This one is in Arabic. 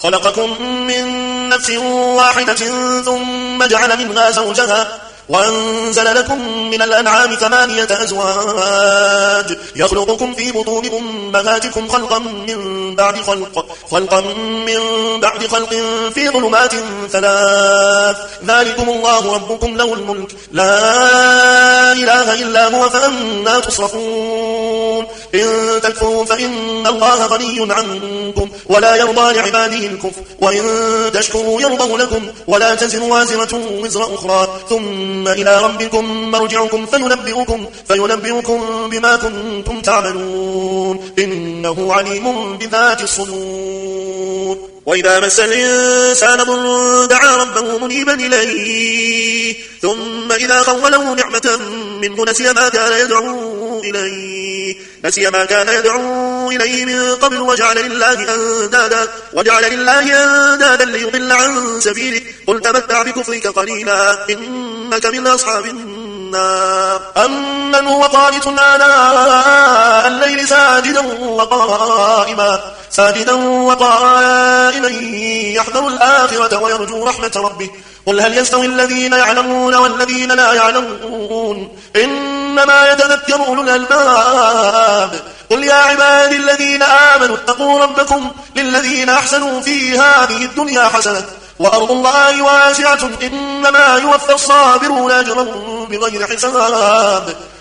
خلقكم من نفس واحدة ثم جعل منها زوجها وأنزل لكم من الأنعام 8 أزواج يخلقكم في بطون أمهاتكم خلقا من بعد خلق في ظلمات 3 ذلكم الله ربكم له الملك لا إله إلا هو فأنا تصرفون إن تكفروا فإن الله غني عنكم ولا يرضى لعباده الكفر وإن تشكروا يرضه لكم ولا تزر وازرة وزر أخرى ثم إلى ربكم مرجعكم فينبئكم بما كنتم تعملون إنه عليم بذات الصدور وإذا مس الإنسان ضر دعا ربه منيبا إليه ثم إذا خوله نعمة منه نسي ما كان يدعو إليه من قبل وجعل لله أندادا ليضل عن سبيله قل تمتع بكفرك قليلا إنك من أصحاب النار أمن هو قانت آناء الليل ساجدا وقائما يحذر الآخرة ويرجو رحمة ربه قل هل يستوي الذين يعلمون والذين لا يعلمون إنما يتذكر أولو الألباب قل يا عبادي الذين آمنوا اتقوا ربكم للذين أحسنوا في هذه الدنيا حسنة وأرض الله واسعة إنما يوفى الصابرون أجرهم بغير حساب